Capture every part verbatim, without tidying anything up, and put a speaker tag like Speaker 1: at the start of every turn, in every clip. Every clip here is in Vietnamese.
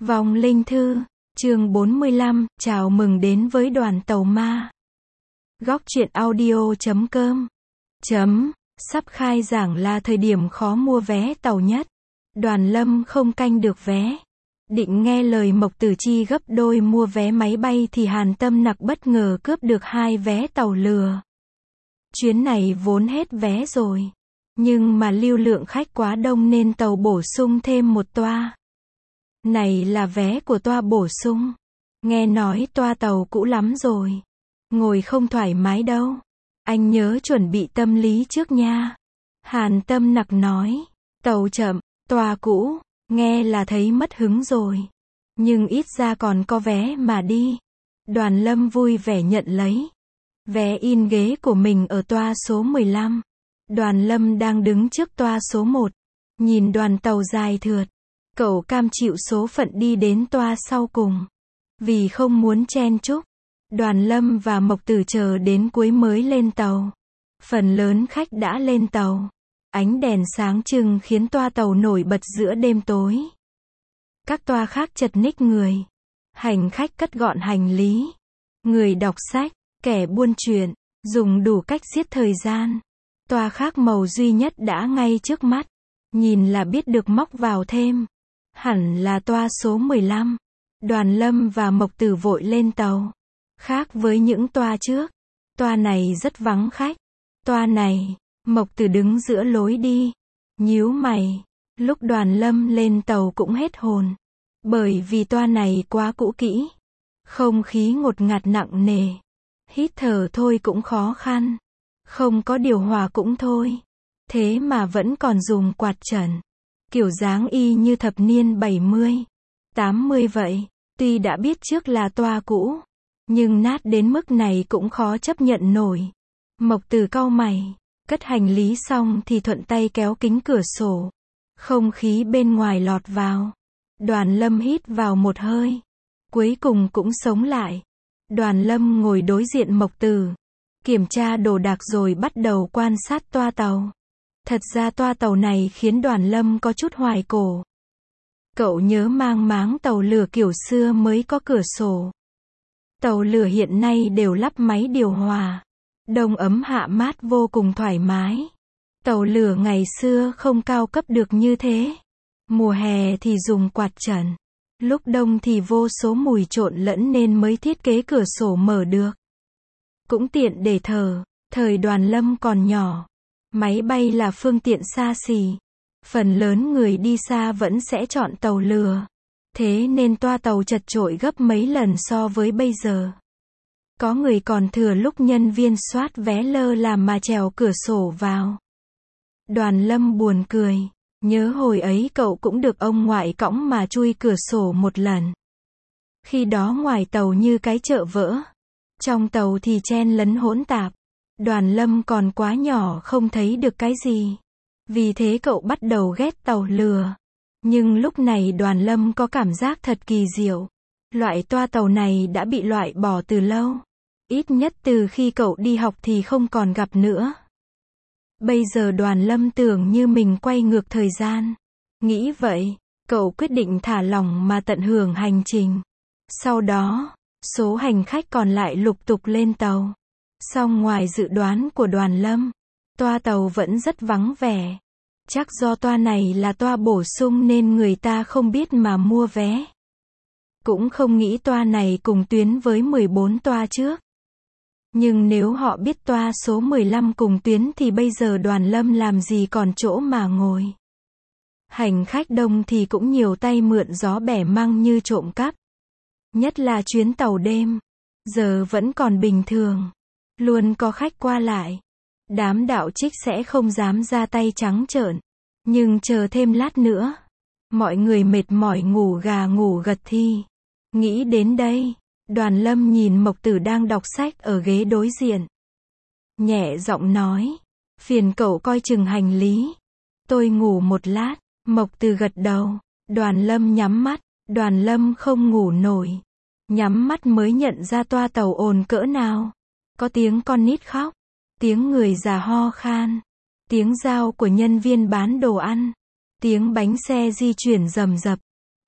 Speaker 1: Vong linh thư, chương bốn mươi lăm, chào mừng đến với đoàn tàu ma. Góc truyện audio chấm com chấm, sắp khai giảng là thời điểm khó mua vé tàu nhất. Đoàn Lâm không canh được vé. Định nghe lời Mộc Tử Chi gấp đôi mua vé máy bay thì Hàn Tâm Nặc bất ngờ cướp được hai vé tàu lừa. Chuyến này vốn hết vé rồi. Nhưng mà lưu lượng khách quá đông nên tàu bổ sung thêm một toa. Này là vé của toa bổ sung. Nghe nói toa tàu cũ lắm rồi. Ngồi không thoải mái đâu. Anh nhớ chuẩn bị tâm lý trước nha. Hàn Tâm Nặc nói. Tàu chậm, toa cũ, nghe là thấy mất hứng rồi. Nhưng ít ra còn có vé mà đi. Đoàn Lâm vui vẻ nhận lấy. Vé in ghế của mình ở toa số mười lăm. Đoàn Lâm đang đứng trước toa số một. Nhìn đoàn tàu dài thượt. Cậu cam chịu số phận đi đến toa sau cùng. Vì không muốn chen chúc, Đoàn Lâm và Mộc Tử chờ đến cuối mới lên tàu. Phần lớn khách đã lên tàu. Ánh đèn sáng trưng khiến toa tàu nổi bật giữa đêm tối. Các toa khác chật ních người. Hành khách cất gọn hành lý. Người đọc sách, kẻ buôn chuyện, dùng đủ cách giết thời gian. Toa khác màu duy nhất đã ngay trước mắt. Nhìn là biết được móc vào thêm. Hẳn là toa số mười lăm. Đoàn Lâm và Mộc Tử vội lên tàu. Khác với những toa trước, toa này rất vắng khách. Toa này, Mộc Tử đứng giữa lối đi. Nhíu mày. Lúc Đoàn Lâm lên tàu cũng hết hồn. Bởi vì toa này quá cũ kỹ. Không khí ngột ngạt nặng nề. Hít thở thôi cũng khó khăn. Không có điều hòa cũng thôi. Thế mà vẫn còn dùng quạt trần. Kiểu dáng y như thập niên bảy mươi, tám mươi vậy. Tuy đã biết trước là toa cũ, nhưng nát đến mức này cũng khó chấp nhận nổi. Mộc Tử cau mày, cất hành lý xong thì thuận tay kéo kính cửa sổ. Không khí bên ngoài lọt vào. Đoàn Lâm hít vào một hơi. Cuối cùng cũng sống lại. Đoàn Lâm ngồi đối diện Mộc Tử. Kiểm tra đồ đạc rồi bắt đầu quan sát toa tàu. Thật ra toa tàu này khiến Đoàn Lâm có chút hoài cổ. Cậu nhớ mang máng tàu lửa kiểu xưa mới có cửa sổ. Tàu lửa hiện nay đều lắp máy điều hòa. Đông ấm hạ mát vô cùng thoải mái. Tàu lửa ngày xưa không cao cấp được như thế. Mùa hè thì dùng quạt trần. Lúc đông thì vô số mùi trộn lẫn nên mới thiết kế cửa sổ mở được. Cũng tiện để thở. Thời Đoàn Lâm còn nhỏ. Máy bay là phương tiện xa xỉ. Phần lớn người đi xa vẫn sẽ chọn tàu lửa. Thế nên toa tàu chật chội gấp mấy lần so với bây giờ. Có người còn thừa lúc nhân viên soát vé lơ là mà trèo cửa sổ vào. Đoàn Lâm buồn cười. Nhớ hồi ấy cậu cũng được ông ngoại cõng mà chui cửa sổ một lần. Khi đó ngoài tàu như cái chợ vỡ. Trong tàu thì chen lấn hỗn tạp. Đoàn Lâm còn quá nhỏ không thấy được cái gì. Vì thế cậu bắt đầu ghét tàu lửa. Nhưng lúc này Đoàn Lâm có cảm giác thật kỳ diệu. Loại toa tàu này đã bị loại bỏ từ lâu. Ít nhất từ khi cậu đi học thì không còn gặp nữa. Bây giờ Đoàn Lâm tưởng như mình quay ngược thời gian. Nghĩ vậy, cậu quyết định thả lỏng mà tận hưởng hành trình. Sau đó, số hành khách còn lại lục tục lên tàu. Song ngoài dự đoán của Đoàn Lâm, toa tàu vẫn rất vắng vẻ. Chắc do toa này là toa bổ sung nên người ta không biết mà mua vé. Cũng không nghĩ toa này cùng tuyến với mười bốn toa trước. Nhưng nếu họ biết toa số mười lăm cùng tuyến thì bây giờ Đoàn Lâm làm gì còn chỗ mà ngồi. Hành khách đông thì cũng nhiều tay mượn gió bẻ măng như trộm cắp. Nhất là chuyến tàu đêm. Giờ vẫn còn bình thường. Luôn có khách qua lại. Đám đạo trích sẽ không dám ra tay trắng trợn. Nhưng chờ thêm lát nữa. Mọi người mệt mỏi ngủ gà ngủ gật thi. Nghĩ đến đây. Đoàn Lâm nhìn Mộc Tử đang đọc sách ở ghế đối diện. Nhẹ giọng nói. Phiền cậu coi chừng hành lý. Tôi ngủ một lát. Mộc Tử gật đầu. Đoàn Lâm nhắm mắt. Đoàn Lâm không ngủ nổi. Nhắm mắt mới nhận ra toa tàu ồn cỡ nào. Có tiếng con nít khóc, tiếng người già ho khan, tiếng dao của nhân viên bán đồ ăn, tiếng bánh xe di chuyển rầm rập.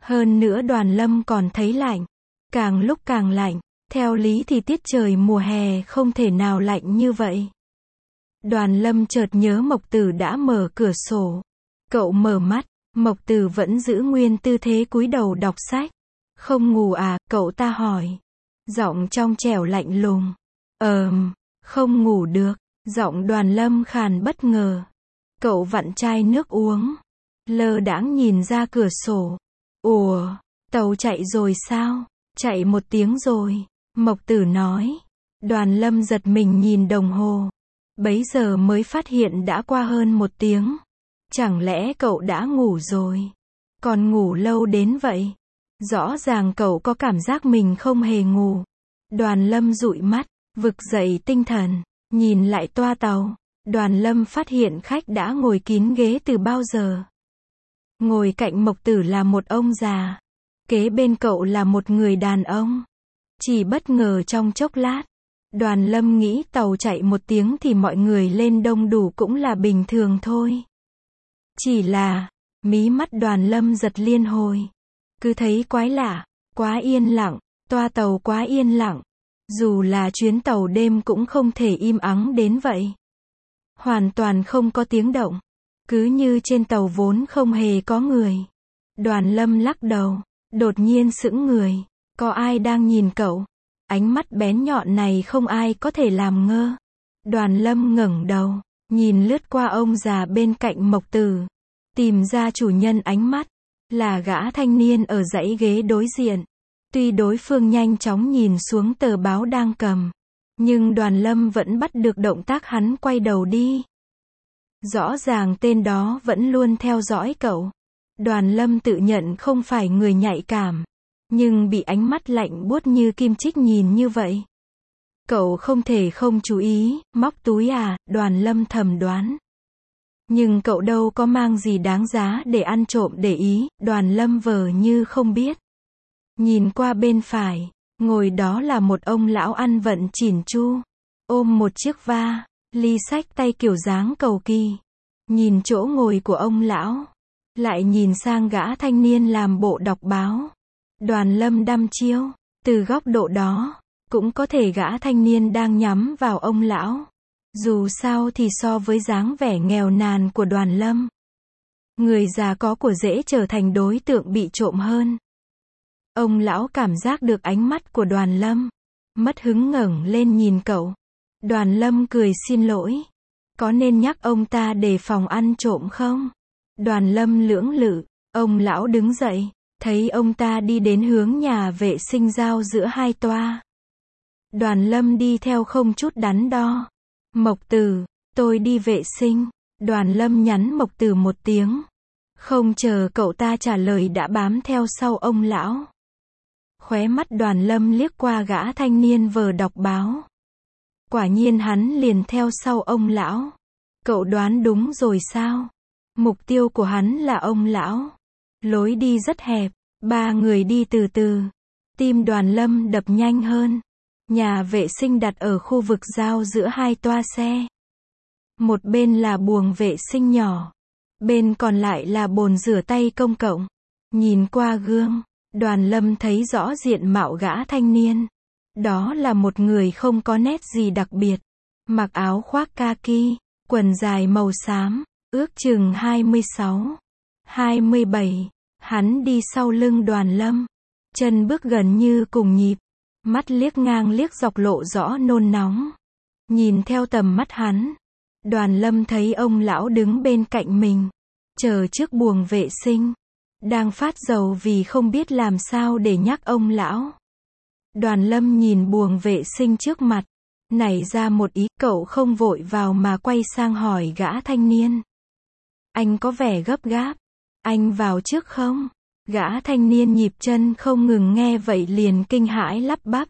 Speaker 1: Hơn nữa Đoàn Lâm còn thấy lạnh. Càng lúc càng lạnh. Theo lý thì tiết trời mùa hè không thể nào lạnh như vậy. Đoàn Lâm chợt nhớ Mộc Tử đã mở cửa sổ. Cậu mở mắt, Mộc Tử vẫn giữ nguyên tư thế cúi đầu đọc sách. Không ngủ à, cậu ta hỏi. Giọng trong trẻo lạnh lùng. Ờm, không ngủ được. Giọng Đoàn Lâm khàn bất ngờ. Cậu vặn chai nước uống. Lơ đãng nhìn ra cửa sổ. Ủa, tàu chạy rồi sao? Chạy một tiếng rồi. Mộc Tử nói. Đoàn Lâm giật mình nhìn đồng hồ. Bấy giờ mới phát hiện đã qua hơn một tiếng. Chẳng lẽ cậu đã ngủ rồi? Còn ngủ lâu đến vậy? Rõ ràng cậu có cảm giác mình không hề ngủ. Đoàn Lâm dụi mắt, vực dậy tinh thần, nhìn lại toa tàu. Đoàn Lâm phát hiện khách đã ngồi kín ghế từ bao giờ. Ngồi cạnh Mộc Tử là một ông già. Kế bên cậu là một người đàn ông. Chỉ bất ngờ trong chốc lát. Đoàn Lâm nghĩ tàu chạy một tiếng thì mọi người lên đông đủ cũng là bình thường thôi. Chỉ là, mí mắt Đoàn Lâm giật liên hồi. Cứ thấy quái lạ, quá yên lặng, toa tàu quá yên lặng. Dù là chuyến tàu đêm cũng không thể im ắng đến vậy. Hoàn toàn không có tiếng động. Cứ như trên tàu vốn không hề có người. Đoàn Lâm lắc đầu, đột nhiên sững người. Có ai đang nhìn cậu? Ánh mắt bén nhọn này không ai có thể làm ngơ. Đoàn Lâm ngẩng đầu, nhìn lướt qua ông già bên cạnh Mộc Tử. Tìm ra chủ nhân ánh mắt. Là gã thanh niên ở dãy ghế đối diện. Tuy đối phương nhanh chóng nhìn xuống tờ báo đang cầm. Nhưng Đoàn Lâm vẫn bắt được động tác hắn quay đầu đi. Rõ ràng tên đó vẫn luôn theo dõi cậu. Đoàn Lâm tự nhận không phải người nhạy cảm. Nhưng bị ánh mắt lạnh buốt như kim chích nhìn như vậy. Cậu không thể không chú ý, móc túi à, Đoàn Lâm thầm đoán. Nhưng cậu đâu có mang gì đáng giá để ăn trộm để ý, Đoàn Lâm vờ như không biết. Nhìn qua bên phải, ngồi đó là một ông lão ăn vận chỉn chu. Ôm một chiếc va, ly xách tay kiểu dáng cầu kỳ. Nhìn chỗ ngồi của ông lão. Lại nhìn sang gã thanh niên làm bộ đọc báo. Đoàn Lâm đăm chiêu, từ góc độ đó, cũng có thể gã thanh niên đang nhắm vào ông lão. Dù sao thì so với dáng vẻ nghèo nàn của Đoàn Lâm, người già có của dễ trở thành đối tượng bị trộm hơn. Ông lão cảm giác được ánh mắt của Đoàn Lâm, mất hứng ngẩng lên nhìn cậu. Đoàn Lâm cười xin lỗi. Có nên nhắc ông ta đề phòng ăn trộm không? Đoàn Lâm lưỡng lự, ông lão đứng dậy. Thấy ông ta đi đến hướng nhà vệ sinh giao giữa hai toa. Đoàn Lâm đi theo không chút đắn đo. Mộc Tử, tôi đi vệ sinh. Đoàn Lâm nhắn Mộc Tử một tiếng. Không chờ cậu ta trả lời đã bám theo sau ông lão. Khóe mắt Đoàn Lâm liếc qua gã thanh niên vờ đọc báo. Quả nhiên hắn liền theo sau ông lão. Cậu đoán đúng rồi sao? Mục tiêu của hắn là ông lão. Lối đi rất hẹp, ba người đi từ từ. Tim Đoàn Lâm đập nhanh hơn. Nhà vệ sinh đặt ở khu vực giao giữa hai toa xe. Một bên là buồng vệ sinh nhỏ, bên còn lại là bồn rửa tay công cộng. Nhìn qua gương, Đoàn Lâm thấy rõ diện mạo gã thanh niên. Đó là một người không có nét gì đặc biệt. Mặc áo khoác kaki, quần dài màu xám, ước chừng hai mươi sáu, hai mươi bảy. Hắn đi sau lưng Đoàn Lâm. Chân bước gần như cùng nhịp. Mắt liếc ngang liếc dọc lộ rõ nôn nóng. Nhìn theo tầm mắt hắn, Đoàn Lâm thấy ông lão đứng bên cạnh mình, chờ trước buồng vệ sinh. Đang phát dầu vì không biết làm sao để nhắc ông lão. Đoàn Lâm nhìn buồng vệ sinh trước mặt, nảy ra một ý, cậu không vội vào mà quay sang hỏi gã thanh niên. Anh có vẻ gấp gáp. Anh vào trước không? Gã thanh niên nhịp chân không ngừng nghe vậy liền kinh hãi lắp bắp.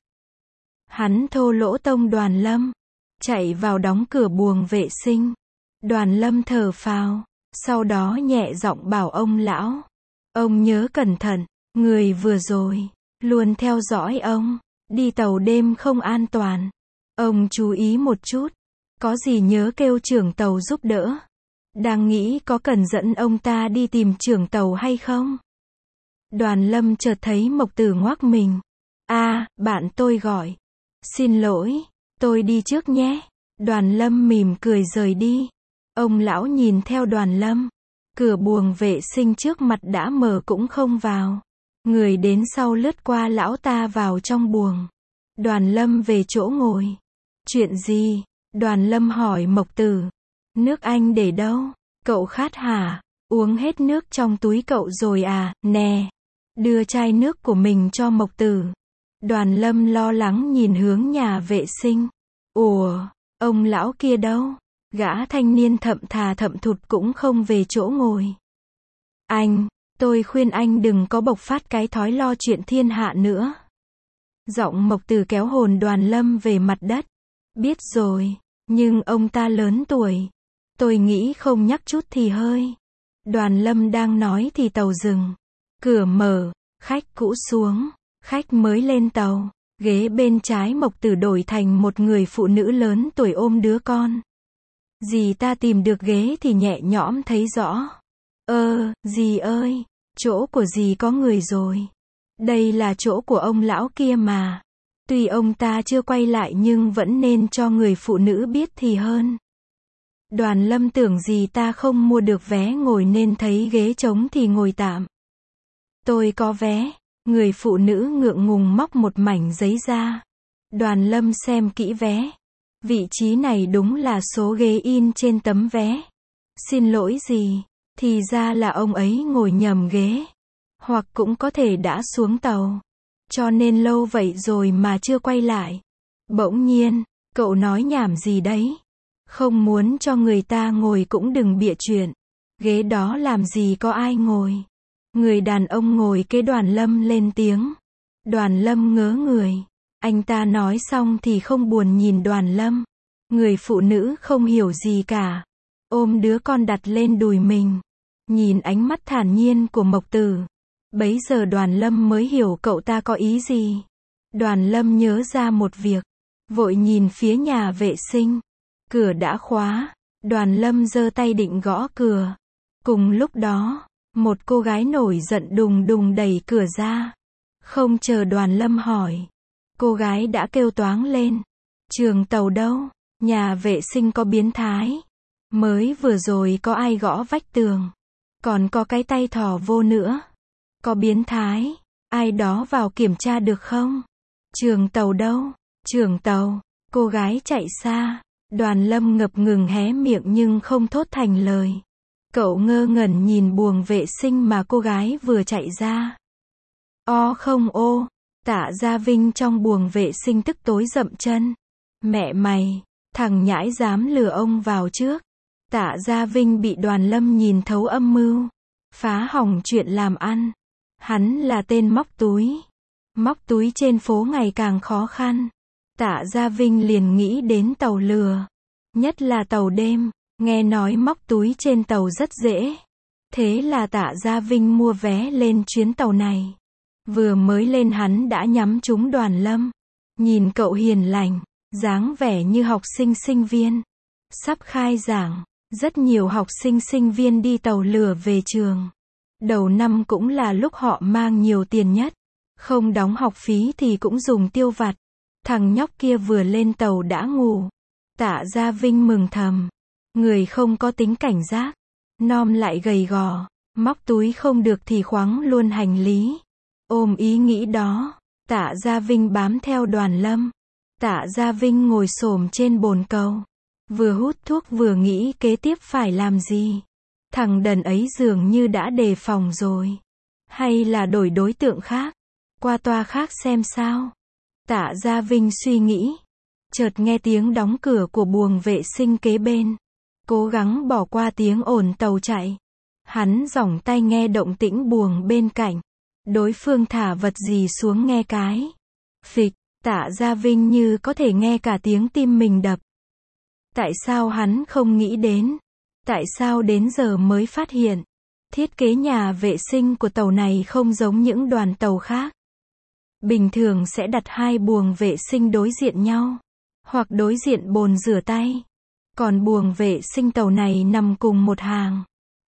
Speaker 1: Hắn thô lỗ tông Đoàn Lâm, chạy vào đóng cửa buồng vệ sinh. Đoàn Lâm thở phào, sau đó nhẹ giọng bảo ông lão. Ông nhớ cẩn thận, người vừa rồi, luôn theo dõi ông, đi tàu đêm không an toàn. Ông chú ý một chút, có gì nhớ kêu trưởng tàu giúp đỡ. Đang nghĩ có cần dẫn ông ta đi tìm trưởng tàu hay không? Đoàn Lâm chợt thấy Mộc Tử ngoác mình. A, bạn tôi gọi. Xin lỗi, tôi đi trước nhé. Đoàn Lâm mỉm cười rời đi. Ông lão nhìn theo Đoàn Lâm. Cửa buồng vệ sinh trước mặt đã mở cũng không vào. Người đến sau lướt qua lão ta vào trong buồng. Đoàn Lâm về chỗ ngồi. Chuyện gì? Đoàn Lâm hỏi Mộc Tử. Nước anh để đâu? Cậu khát hả? Uống hết nước trong túi cậu rồi à? Nè. Đưa chai nước của mình cho Mộc Tử. Đoàn Lâm lo lắng nhìn hướng nhà vệ sinh. Ủa, ông lão kia đâu? Gã thanh niên thậm thà thậm thụt cũng không về chỗ ngồi. Anh, tôi khuyên anh đừng có bộc phát cái thói lo chuyện thiên hạ nữa. Giọng Mộc Tử kéo hồn Đoàn Lâm về mặt đất. Biết rồi, nhưng ông ta lớn tuổi. Tôi nghĩ không nhắc chút thì hơi. Đoàn Lâm đang nói thì tàu dừng. Cửa mở, khách cũ xuống, khách mới lên tàu. Ghế bên trái Mộc Tử đổi thành một người phụ nữ lớn tuổi ôm đứa con. Dì ta tìm được ghế thì nhẹ nhõm thấy rõ. Ơ, dì ơi, chỗ của dì có người rồi. Đây là chỗ của ông lão kia mà. Tuy ông ta chưa quay lại nhưng vẫn nên cho người phụ nữ biết thì hơn. Đoàn Lâm tưởng dì ta không mua được vé ngồi nên thấy ghế trống thì ngồi tạm. Tôi có vé. Người phụ nữ ngượng ngùng móc một mảnh giấy ra. Đoàn Lâm xem kỹ vé. Vị trí này đúng là số ghế in trên tấm vé. Xin lỗi dì, thì ra là ông ấy ngồi nhầm ghế. Hoặc cũng có thể đã xuống tàu. Cho nên lâu vậy rồi mà chưa quay lại. Bỗng nhiên, cậu nói nhảm gì đấy? Không muốn cho người ta ngồi cũng đừng bịa chuyện. Ghế đó làm gì có ai ngồi. Người đàn ông ngồi kế Đoàn Lâm lên tiếng. Đoàn Lâm ngớ người. Anh ta nói xong thì không buồn nhìn Đoàn Lâm. Người phụ nữ không hiểu gì cả. Ôm đứa con đặt lên đùi mình. Nhìn ánh mắt thản nhiên của Mộc Tử. Bấy giờ Đoàn Lâm mới hiểu cậu ta có ý gì. Đoàn Lâm nhớ ra một việc. Vội nhìn phía nhà vệ sinh. Cửa đã khóa. Đoàn Lâm giơ tay định gõ cửa. Cùng lúc đó, một cô gái nổi giận đùng đùng đẩy cửa ra. Không chờ Đoàn Lâm hỏi. Cô gái đã kêu toáng lên. Trường tàu đâu? Nhà vệ sinh có biến thái. Mới vừa rồi có ai gõ vách tường. Còn có cái tay thò vô nữa. Có biến thái. Ai đó vào kiểm tra được không? Trường tàu đâu? Trường tàu. Cô gái chạy xa. Đoàn Lâm ngập ngừng hé miệng nhưng không thốt thành lời. Cậu ngơ ngẩn nhìn buồng vệ sinh mà cô gái vừa chạy ra. O không ô. Tạ Gia Vinh trong buồng vệ sinh tức tối dậm chân. Mẹ mày, thằng nhãi dám lừa ông vào trước. Tạ Gia Vinh bị Đoàn Lâm nhìn thấu âm mưu. Phá hỏng chuyện làm ăn. Hắn là tên móc túi. Móc túi trên phố ngày càng khó khăn. Tạ Gia Vinh liền nghĩ đến tàu lừa. Nhất là tàu đêm. Nghe nói móc túi trên tàu rất dễ. Thế là Tạ Gia Vinh mua vé lên chuyến tàu này. Vừa mới lên hắn đã nhắm trúng Đoàn Lâm. Nhìn cậu hiền lành, dáng vẻ như học sinh sinh viên. Sắp khai giảng, rất nhiều học sinh sinh viên đi tàu lửa về trường. Đầu năm cũng là lúc họ mang nhiều tiền nhất. Không đóng học phí thì cũng dùng tiêu vặt. Thằng nhóc kia vừa lên tàu đã ngủ. Tạ Gia Vinh mừng thầm. Người không có tính cảnh giác. Nom lại gầy gò. Móc túi không được thì khoáng luôn hành lý. Ôm ý nghĩ đó, Tạ Gia Vinh bám theo Đoàn Lâm. Tạ Gia Vinh ngồi xổm trên bồn cầu. Vừa hút thuốc vừa nghĩ kế tiếp phải làm gì. Thằng đần ấy dường như đã đề phòng rồi. Hay là đổi đối tượng khác. Qua toa khác xem sao. Tạ Gia Vinh suy nghĩ. Chợt nghe tiếng đóng cửa của buồng vệ sinh kế bên. Cố gắng bỏ qua tiếng ồn tàu chạy. Hắn giỏng tay nghe động tĩnh buồng bên cạnh. Đối phương thả vật gì xuống nghe cái. Phịch, Tạ Gia Vinh như có thể nghe cả tiếng tim mình đập. Tại sao hắn không nghĩ đến? Tại sao đến giờ mới phát hiện? Thiết kế nhà vệ sinh của tàu này không giống những đoàn tàu khác. Bình thường sẽ đặt hai buồng vệ sinh đối diện nhau. Hoặc đối diện bồn rửa tay. Còn buồng vệ sinh tàu này nằm cùng một hàng.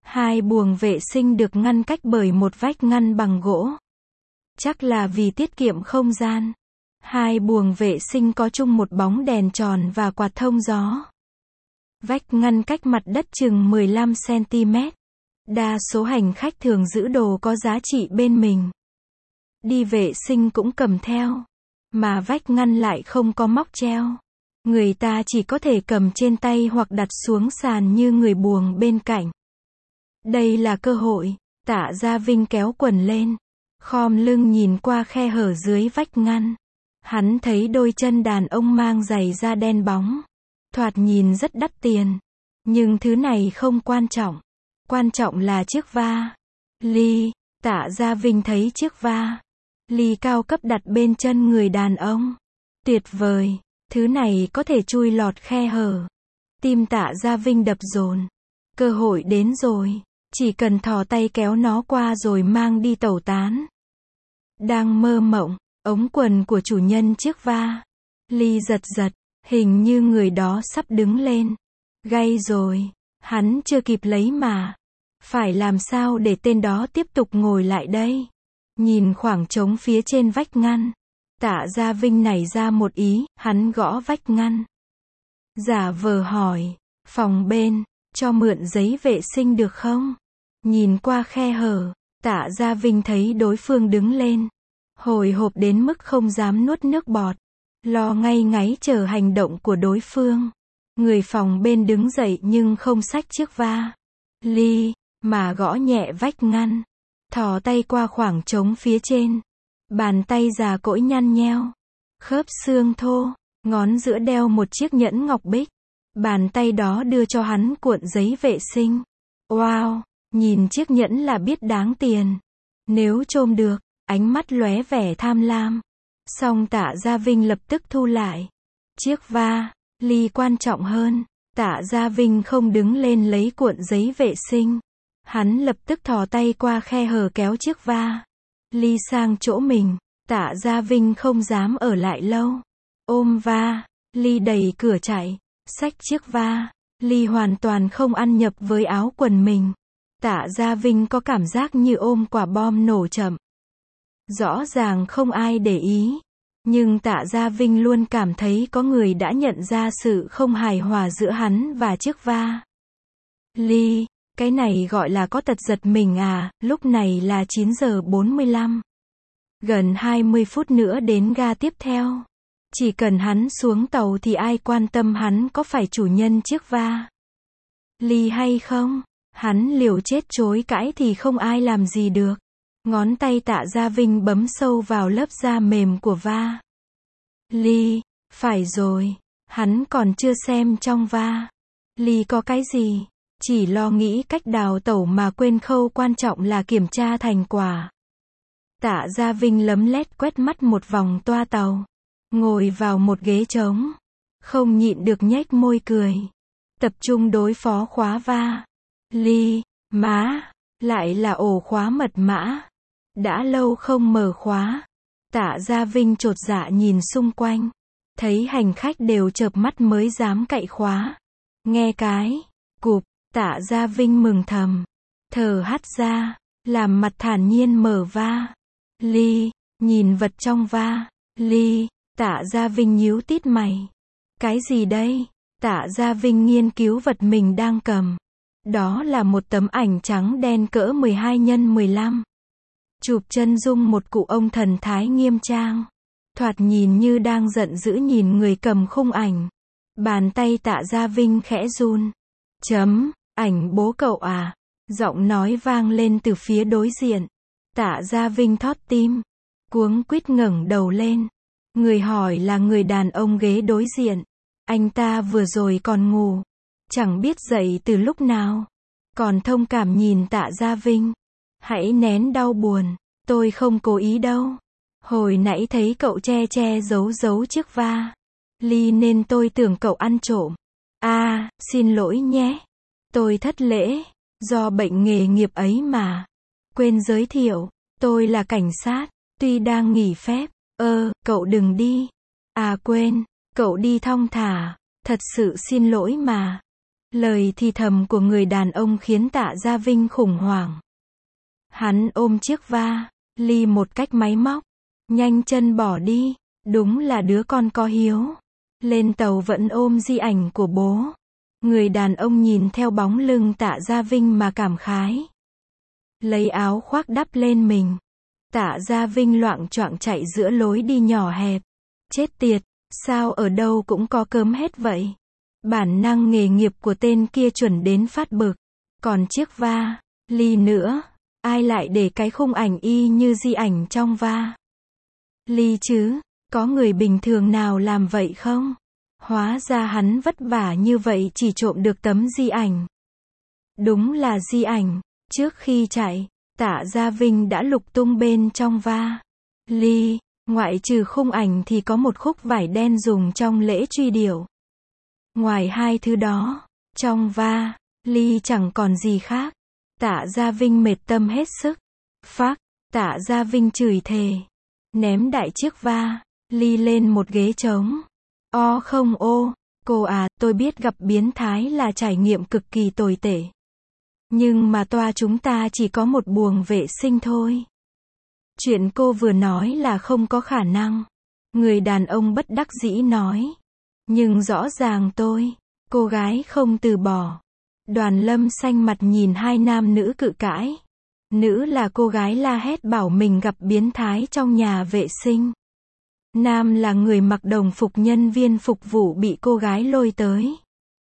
Speaker 1: Hai buồng vệ sinh được ngăn cách bởi một vách ngăn bằng gỗ. Chắc là vì tiết kiệm không gian. Hai buồng vệ sinh có chung một bóng đèn tròn và quạt thông gió. Vách ngăn cách mặt đất chừng mười lăm xăng-ti-mét. Đa số hành khách thường giữ đồ có giá trị bên mình. Đi vệ sinh cũng cầm theo. Mà vách ngăn lại không có móc treo. Người ta chỉ có thể cầm trên tay hoặc đặt xuống sàn như người buồng bên cạnh. Đây là cơ hội. Tạ Gia Vinh kéo quần lên. Khom lưng nhìn qua khe hở dưới vách ngăn. Hắn thấy đôi chân đàn ông mang giày da đen bóng. Thoạt nhìn rất đắt tiền. Nhưng thứ này không quan trọng. Quan trọng là chiếc va. Ly. Tạ Gia Vinh thấy chiếc va. Ly cao cấp đặt bên chân người đàn ông. Tuyệt vời. Thứ này có thể chui lọt khe hở. Tim Tạ Gia Vinh đập dồn. Cơ hội đến rồi. Chỉ cần thò tay kéo nó qua rồi mang đi tẩu tán. Đang mơ mộng. Ống quần của chủ nhân chiếc va. Ly giật giật. Hình như người đó sắp đứng lên. Gay rồi. Hắn chưa kịp lấy mà. Phải làm sao để tên đó tiếp tục ngồi lại đây? Nhìn khoảng trống phía trên vách ngăn. Tạ Gia Vinh nảy ra một ý, hắn gõ vách ngăn. Giả vờ hỏi, phòng bên, cho mượn giấy vệ sinh được không? Nhìn qua khe hở, Tạ Gia Vinh thấy đối phương đứng lên. Hồi hộp đến mức không dám nuốt nước bọt. Lo ngay ngáy chờ hành động của đối phương. Người phòng bên đứng dậy nhưng không xách chiếc va. Ly, mà gõ nhẹ vách ngăn. Thò tay qua khoảng trống phía trên. Bàn tay già cỗi nhăn nheo. Khớp xương thô. Ngón giữa đeo một chiếc nhẫn ngọc bích. Bàn tay đó đưa cho hắn cuộn giấy vệ sinh. Wow, nhìn chiếc nhẫn là biết đáng tiền. Nếu trôm được, ánh mắt lóe vẻ tham lam. Song Tạ Gia Vinh lập tức thu lại. Chiếc va, Ly quan trọng hơn. Tạ Gia Vinh không đứng lên lấy cuộn giấy vệ sinh. Hắn lập tức thò tay qua khe hở kéo chiếc va. Ly sang chỗ mình. Tạ Gia Vinh không dám ở lại lâu. Ôm va. Ly đẩy cửa chạy. Xách chiếc va. Ly hoàn toàn không ăn nhập với áo quần mình. Tạ Gia Vinh có cảm giác như ôm quả bom nổ chậm. Rõ ràng không ai để ý. Nhưng Tạ Gia Vinh luôn cảm thấy có người đã nhận ra sự không hài hòa giữa hắn và chiếc va. Ly, cái này gọi là có tật giật mình à, lúc này là chín giờ bốn mươi lăm. Gần hai mươi phút nữa đến ga tiếp theo. Chỉ cần hắn xuống tàu thì ai quan tâm hắn có phải chủ nhân chiếc va Ly hay không. Hắn liều chết chối cãi thì không ai làm gì được. Ngón tay Tạ Gia Vinh bấm sâu vào lớp da mềm của va. Ly, phải rồi. Hắn còn chưa xem trong va Ly có cái gì. Chỉ lo nghĩ cách đào tẩu mà quên khâu quan trọng là kiểm tra thành quả. Tạ Gia Vinh lấm lét quét mắt một vòng toa tàu. Ngồi vào một ghế trống. Không nhịn được nhếch môi cười. Tập trung đối phó khóa va Ly, má, lại là ổ khóa mật mã. Đã lâu không mở khóa. Tạ Gia Vinh chột dạ nhìn xung quanh. Thấy hành khách đều chợp mắt mới dám cậy khóa. Nghe cái cụp, Tạ Gia Vinh mừng thầm. Thở hắt ra, làm mặt thản nhiên mở va Ly, nhìn vật trong va Ly, Tạ Gia Vinh nhíu tít mày. Cái gì đây? Tạ Gia Vinh nghiên cứu vật mình đang cầm. Đó là một tấm ảnh trắng đen cỡ mười hai nhân mười lăm. Chụp chân dung một cụ ông thần thái nghiêm trang. Thoạt nhìn như đang giận dữ nhìn người cầm khung ảnh. Bàn tay Tạ Gia Vinh khẽ run. Chấm, ảnh bố cậu à? Giọng nói vang lên từ phía đối diện. Tạ Gia Vinh thót tim. Cuống quýt ngẩng đầu lên. Người hỏi là người đàn ông ghế đối diện. Anh ta vừa rồi còn ngủ. Chẳng biết dậy từ lúc nào. Còn thông cảm nhìn Tạ Gia Vinh. Hãy nén đau buồn. Tôi không cố ý đâu. Hồi nãy thấy cậu che che giấu giấu chiếc va Ly nên tôi tưởng cậu ăn trộm. À, xin lỗi nhé. Tôi thất lễ. Do bệnh nghề nghiệp ấy mà. Quên giới thiệu. Tôi là cảnh sát. Tuy đang nghỉ phép. Ơ, cậu đừng đi. À quên. Cậu đi thong thả. Thật sự xin lỗi mà. Lời thì thầm của người đàn ông khiến Tạ Gia Vinh khủng hoảng. Hắn ôm chiếc va li một cách máy móc, nhanh chân bỏ đi. Đúng là đứa con có hiếu. Lên tàu vẫn ôm di ảnh của bố. Người đàn ông nhìn theo bóng lưng Tạ Gia Vinh mà cảm khái. Lấy áo khoác đắp lên mình. Tạ Gia Vinh loạng choạng chạy giữa lối đi nhỏ hẹp. Chết tiệt, sao ở đâu cũng có cớm hết vậy? Bản năng nghề nghiệp của tên kia chuẩn đến phát bực. Còn chiếc va li nữa, ai lại để cái khung ảnh y như di ảnh trong va li chứ? Có người bình thường nào làm vậy không? Hóa ra hắn vất vả như vậy chỉ trộm được tấm di ảnh. Đúng là di ảnh. Trước khi chạy, Tạ Gia Vinh đã lục tung bên trong va li. Ngoại trừ khung ảnh thì có một khúc vải đen dùng trong lễ truy điệu. Ngoài hai thứ đó, trong va li chẳng còn gì khác. Tạ Gia Vinh mệt tâm hết sức. Phác, Tạ Gia Vinh chửi thề. Ném đại chiếc va li lên một ghế trống. O không ô, cô à, tôi biết gặp biến thái là trải nghiệm cực kỳ tồi tệ. Nhưng mà toa chúng ta chỉ có một buồng vệ sinh thôi. Chuyện cô vừa nói là không có khả năng. Người đàn ông bất đắc dĩ nói. Nhưng rõ ràng tôi, cô gái không từ bỏ. Đoàn Lâm xanh mặt nhìn hai nam nữ cự cãi. Nữ là cô gái la hét bảo mình gặp biến thái trong nhà vệ sinh. Nam là người mặc đồng phục nhân viên phục vụ bị cô gái lôi tới.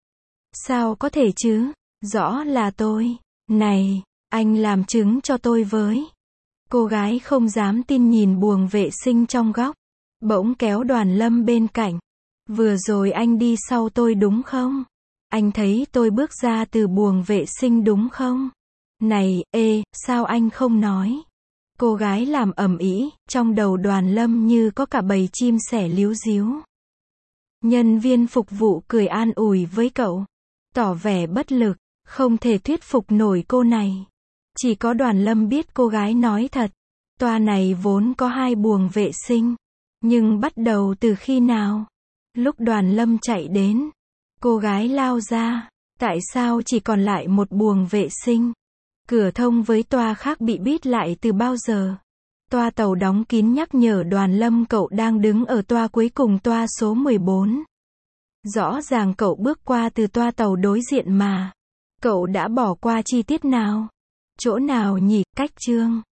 Speaker 1: Sao có thể chứ? Rõ là tôi. Này, anh làm chứng cho tôi với. Cô gái không dám tin nhìn buồng vệ sinh trong góc. Bỗng kéo Đoàn Lâm bên cạnh. Vừa rồi anh đi sau tôi đúng không? Anh thấy tôi bước ra từ buồng vệ sinh đúng không? Này, ê, sao anh không nói? Cô gái làm ầm ĩ, trong đầu Đoàn Lâm như có cả bầy chim sẻ líu ríu. Nhân viên phục vụ cười an ủi với cậu, tỏ vẻ bất lực, không thể thuyết phục nổi cô này. Chỉ có Đoàn Lâm biết cô gái nói thật. Toa này vốn có hai buồng vệ sinh. Nhưng bắt đầu từ khi nào? Lúc Đoàn Lâm chạy đến, cô gái lao ra. Tại sao chỉ còn lại một buồng vệ sinh? Cửa thông với toa khác bị bít lại từ bao giờ? Toa tàu đóng kín nhắc nhở Đoàn Lâm cậu đang đứng ở toa cuối cùng, toa số mười bốn. Rõ ràng cậu bước qua từ toa tàu đối diện mà. Cậu đã bỏ qua chi tiết nào? Chỗ nào nhỉ? Cách chương